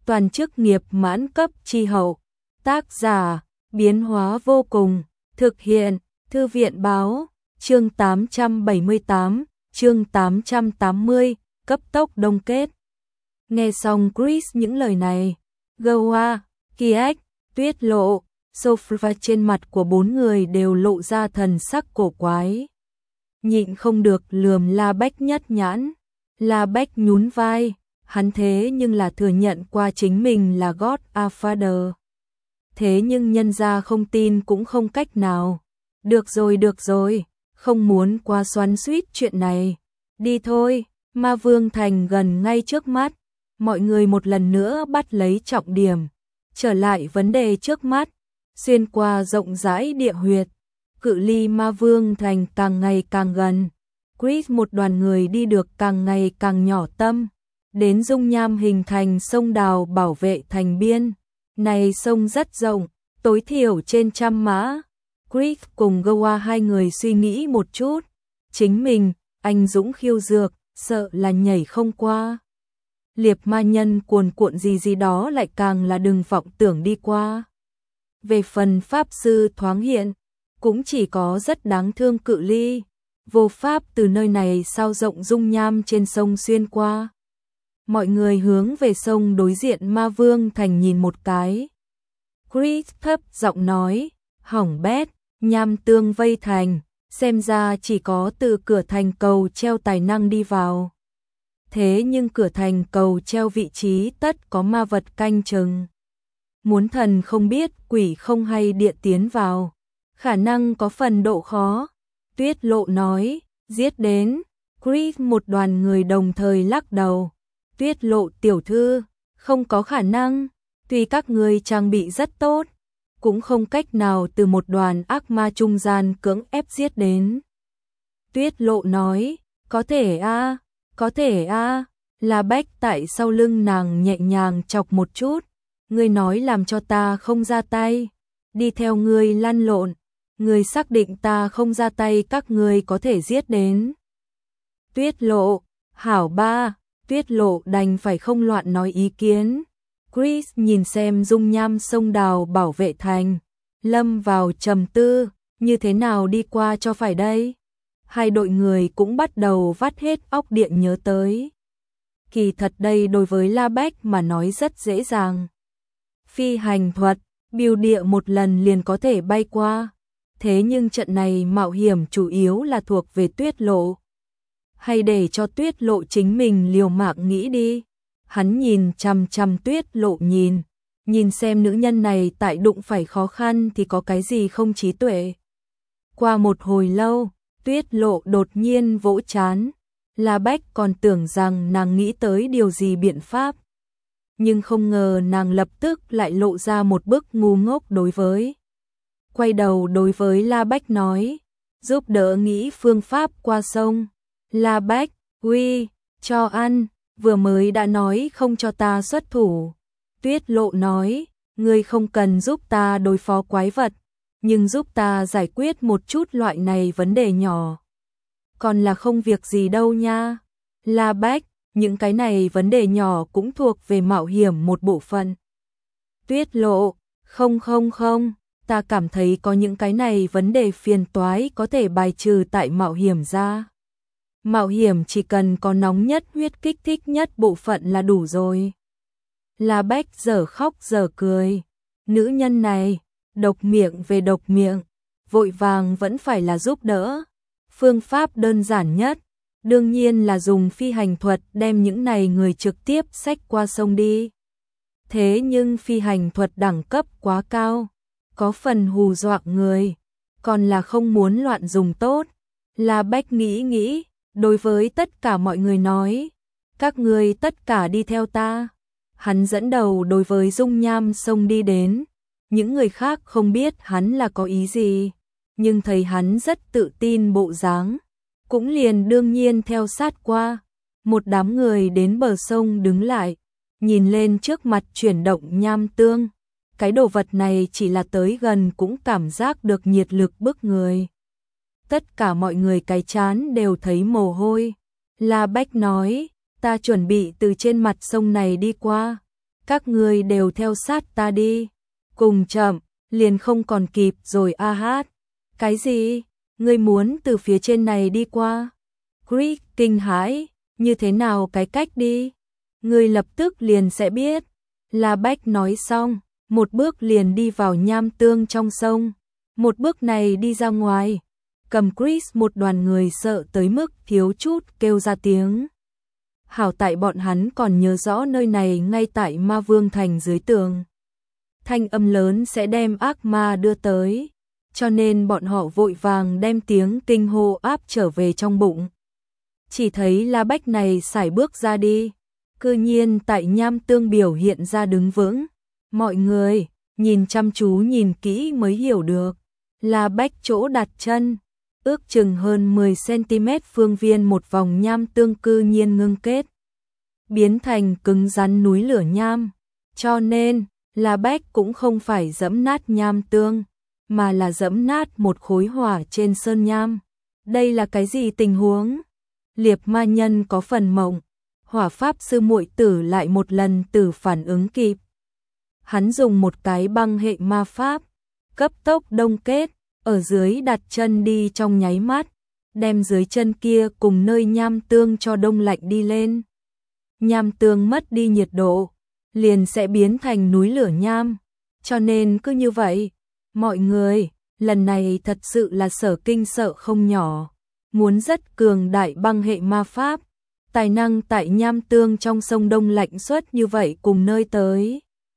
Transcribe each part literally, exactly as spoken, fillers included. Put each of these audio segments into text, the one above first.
toàn chức nghiệp mãn cấp chi hậu. Tác giả, biến hóa vô cùng, thực hiện, thư viện báo, chương tám trăm bảy mươi tám, chương tám trăm tám mươi, cấp tốc đông kết. Nghe xong Chris những lời này, Goa, Kiek, Tuyết Lộ, Sophia trên mặt của bốn người đều lộ ra thần sắc cổ quái. Nhịn không được lườm La Bách nhất nhãn. La Bách nhún vai, hắn thế nhưng là thừa nhận qua chính mình là Godfather. Thế nhưng nhân gia không tin cũng không cách nào. Được rồi được rồi, không muốn quá xoắn xuýt chuyện này. Đi thôi, Ma Vương Thành gần ngay trước mắt. Mọi người một lần nữa bắt lấy trọng điểm. Trở lại vấn đề trước mắt. Xuyên qua rộng rãi địa huyệt. Cự ly Ma Vương Thành càng ngày càng gần. Chris một đoàn người đi được càng ngày càng nhỏ tâm. Đến dung nham hình thành sông đào bảo vệ thành biên. Này sông rất rộng, tối thiểu trên trăm mã. Chris cùng Goa hai người suy nghĩ một chút. Chính mình, anh dũng khiêu dược, sợ là nhảy không qua. Liệp ma nhân cuồn cuộn gì gì đó lại càng là đừng vọng tưởng đi qua. Về phần pháp sư thoáng hiện, cũng chỉ có rất đáng thương cự ly. Vô pháp từ nơi này sao rộng dung nham trên sông xuyên qua. Mọi người hướng về sông đối diện Ma Vương Thành nhìn một cái. Chris thấp giọng nói, hỏng bét, nham tương vây thành, xem ra chỉ có từ cửa thành cầu treo tài năng đi vào. Thế nhưng cửa thành cầu treo vị trí tất có ma vật canh chừng. Muốn thần không biết quỷ không hay địa tiến vào, khả năng có phần độ khó. Tuyết Lộ nói, giết đến. Chris một đoàn người đồng thời lắc đầu. Tuyết Lộ tiểu thư, không có khả năng, tuy các người trang bị rất tốt, cũng không cách nào từ một đoàn ác ma trung gian cưỡng ép giết đến. Tuyết Lộ nói, có thể a, có thể a. La Bách tại sau lưng nàng nhẹ nhàng chọc một chút, ngươi nói làm cho ta không ra tay, đi theo ngươi lăn lộn, ngươi xác định ta không ra tay các ngươi có thể giết đến. Tuyết Lộ, hảo ba. Tuyết Lộ đành phải không loạn nói ý kiến. Chris nhìn xem dung nham sông đào bảo vệ thành, lâm vào trầm tư, như thế nào đi qua cho phải đây? Hai đội người cũng bắt đầu vắt hết óc điện nhớ tới. Kỳ thật đây đối với La Bách mà nói rất dễ dàng. Phi hành thuật, biêu địa một lần liền có thể bay qua. Thế nhưng trận này mạo hiểm chủ yếu là thuộc về Tuyết Lộ. Hay để cho Tuyết Lộ chính mình liều mạng nghĩ đi. Hắn nhìn chằm chằm Tuyết Lộ nhìn, nhìn xem nữ nhân này tại đụng phải khó khăn thì có cái gì không trí tuệ. Qua một hồi lâu, Tuyết Lộ đột nhiên vỗ chán. La Bách còn tưởng rằng nàng nghĩ tới điều gì biện pháp. Nhưng không ngờ nàng lập tức lại lộ ra một bức ngu ngốc đối với. Quay đầu đối với La Bách nói, giúp đỡ nghĩ phương pháp qua sông. La Bách, uy, cho ăn, vừa mới đã nói không cho ta xuất thủ. Tuyết Lộ nói, ngươi không cần giúp ta đối phó quái vật, nhưng giúp ta giải quyết một chút loại này vấn đề nhỏ. Còn là không việc gì đâu nha. La Bách, những cái này vấn đề nhỏ cũng thuộc về mạo hiểm một bộ phận. Tuyết Lộ, không không không, ta cảm thấy có những cái này vấn đề phiền toái có thể bài trừ tại mạo hiểm ra. Mạo hiểm chỉ cần có nóng nhất huyết kích thích nhất bộ phận là đủ rồi. La Bách dở khóc dở cười. Nữ nhân này, độc miệng về độc miệng, vội vàng vẫn phải là giúp đỡ. Phương pháp đơn giản nhất, đương nhiên là dùng phi hành thuật đem những này người trực tiếp xách qua sông đi. Thế nhưng phi hành thuật đẳng cấp quá cao, có phần hù dọa người, còn là không muốn loạn dùng tốt. La Bách nghĩ nghĩ, đối với tất cả mọi người nói, các người tất cả đi theo ta. Hắn dẫn đầu đối với dung nham sông đi đến, những người khác không biết hắn là có ý gì, nhưng thấy hắn rất tự tin bộ dáng, cũng liền đương nhiên theo sát qua. Một đám người đến bờ sông đứng lại, nhìn lên trước mặt chuyển động nham tương. Cái đồ vật này chỉ là tới gần cũng cảm giác được nhiệt lực bức người. Tất cả mọi người cái chán đều thấy mồ hôi. La Bách nói, ta chuẩn bị từ trên mặt sông này đi qua. Các ngươi đều theo sát ta đi. Cùng chậm, liền không còn kịp rồi a hát. Cái gì? Ngươi muốn từ phía trên này đi qua? Chris kinh hãi, như thế nào cái cách đi? Ngươi lập tức liền sẽ biết. La Bách nói xong, một bước liền đi vào nham tương trong sông. Một bước này đi ra ngoài, cầm Chris một đoàn người sợ tới mức thiếu chút kêu ra tiếng. Hảo tại bọn hắn còn nhớ rõ nơi này ngay tại Ma Vương Thành dưới tường. Thanh âm lớn sẽ đem ác ma đưa tới, cho nên bọn họ vội vàng đem tiếng kinh hô áp trở về trong bụng. Chỉ thấy La Bách này sải bước ra đi, cư nhiên tại nham tương biểu hiện ra đứng vững. Mọi người nhìn chăm chú nhìn kỹ mới hiểu được, La Bách chỗ đặt chân, ước chừng hơn mười xăng-ti-mét phương viên một vòng nham tương cư nhiên ngưng kết, biến thành cứng rắn núi lửa nham, cho nên La Bách cũng không phải dẫm nát nham tương, mà là dẫm nát một khối hỏa trên sơn nham. Đây là cái gì tình huống? Liệp ma nhân có phần mộng, hỏa pháp sư muội tử lại một lần tử phản ứng kịp. Hắn dùng một cái băng hệ ma pháp, cấp tốc đông kết, ở dưới đặt chân đi trong nháy mắt, đem dưới chân kia cùng nơi nham tương cho đông lạnh đi lên. Nham tương mất đi nhiệt độ, liền sẽ biến thành núi lửa nham, cho nên cứ như vậy, mọi người, lần này thật sự là sở kinh sợ không nhỏ, muốn rất cường đại băng hệ ma pháp, tài năng tại nham tương trong sông đông lạnh suốt như vậy cùng nơi tới.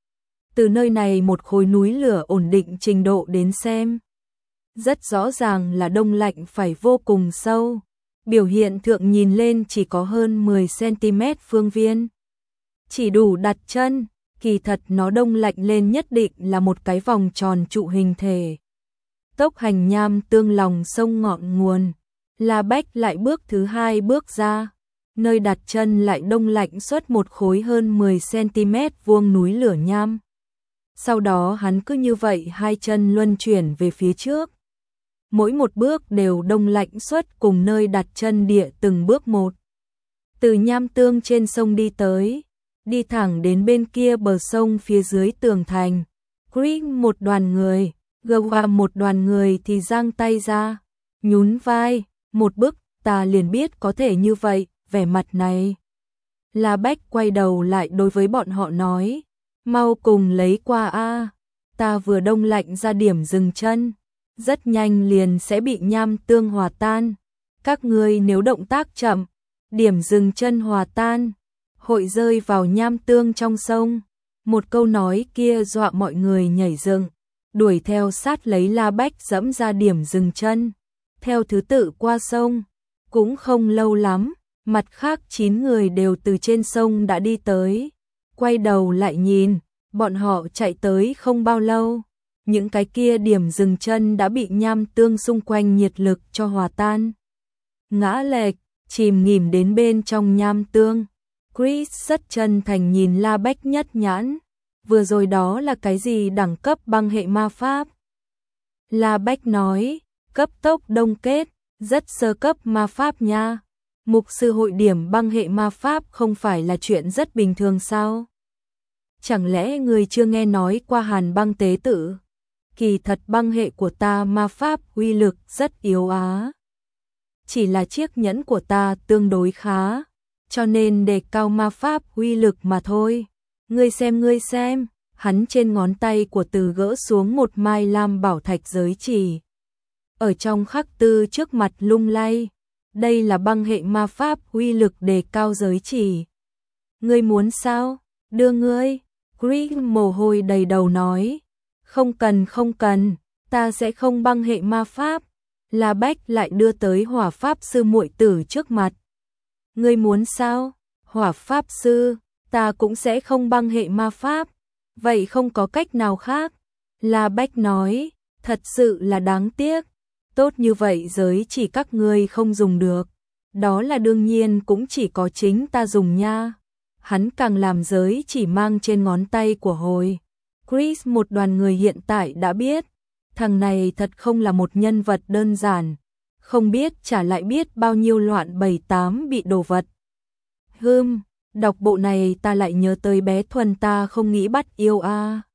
Từ nơi này một khối núi lửa ổn định trình độ đến xem, rất rõ ràng là đông lạnh phải vô cùng sâu, biểu hiện thượng nhìn lên chỉ có hơn mười xăng-ti-mét phương viên. Chỉ đủ đặt chân, kỳ thật nó đông lạnh lên nhất định là một cái vòng tròn trụ hình thể. Tốc hành nham tương lòng sông ngọn nguồn, La Bách lại bước thứ hai bước ra, nơi đặt chân lại đông lạnh suốt một khối hơn mười xăng-ti-mét vuông núi lửa nham. Sau đó hắn cứ như vậy hai chân luân chuyển về phía trước. Mỗi một bước đều đông lạnh suốt cùng nơi đặt chân địa từng bước một. Từ nham tương trên sông đi tới, đi thẳng đến bên kia bờ sông phía dưới tường thành. Chris một đoàn người, Gwa một đoàn người thì giang tay ra, nhún vai, một bước, ta liền biết có thể như vậy, vẻ mặt này. La Bách quay đầu lại đối với bọn họ nói, mau cùng lấy qua a, ta vừa đông lạnh ra điểm dừng chân, rất nhanh liền sẽ bị nham tương hòa tan. Các ngươi nếu động tác chậm, điểm dừng chân hòa tan, hội rơi vào nham tương trong sông. Một câu nói kia dọa mọi người nhảy dựng, đuổi theo sát lấy La Bách dẫm ra điểm dừng chân, theo thứ tự qua sông. Cũng không lâu lắm, mặt khác chín người đều từ trên sông đã đi tới. Quay đầu lại nhìn, bọn họ chạy tới không bao lâu, những cái kia điểm dừng chân đã bị nham tương xung quanh nhiệt lực cho hòa tan. Ngã lệch, chìm nghỉm đến bên trong nham tương. Chris rất chân thành nhìn La Bách nhất nhãn, vừa rồi đó là cái gì đẳng cấp băng hệ ma pháp? La Bách nói, cấp tốc đông kết, rất sơ cấp ma pháp nha. Mục sư hội điểm băng hệ ma pháp không phải là chuyện rất bình thường sao? Chẳng lẽ người chưa nghe nói qua hàn băng tế tử? Kỳ thật băng hệ của ta ma pháp uy lực rất yếu á. Chỉ là chiếc nhẫn của ta tương đối khá, cho nên đề cao ma pháp uy lực mà thôi. Ngươi xem ngươi xem, hắn trên ngón tay của Từ gỡ xuống một mai lam bảo thạch giới chỉ. Ở trong khắc tư trước mặt lung lay, đây là băng hệ ma pháp uy lực đề cao giới chỉ. Ngươi muốn sao? Đưa ngươi. Chris mồ hôi đầy đầu nói, không cần không cần, ta sẽ không băng hệ ma pháp. La Bách lại đưa tới hỏa pháp sư muội tử trước mặt. Ngươi muốn sao? Hỏa pháp sư, ta cũng sẽ không băng hệ ma pháp. Vậy không có cách nào khác. La Bách nói, thật sự là đáng tiếc. Tốt như vậy giới chỉ các ngươi không dùng được. Đó là đương nhiên cũng chỉ có chính ta dùng nha. Hắn càng làm giới chỉ mang trên ngón tay của hồi. Chris một đoàn người hiện tại đã biết, thằng này thật không là một nhân vật đơn giản, không biết trả lại biết bao nhiêu loạn bảy tám bị đồ vật. Hừm, Đọc bộ này ta lại nhớ tới bé Thuần ta không nghĩ bắt yêu a.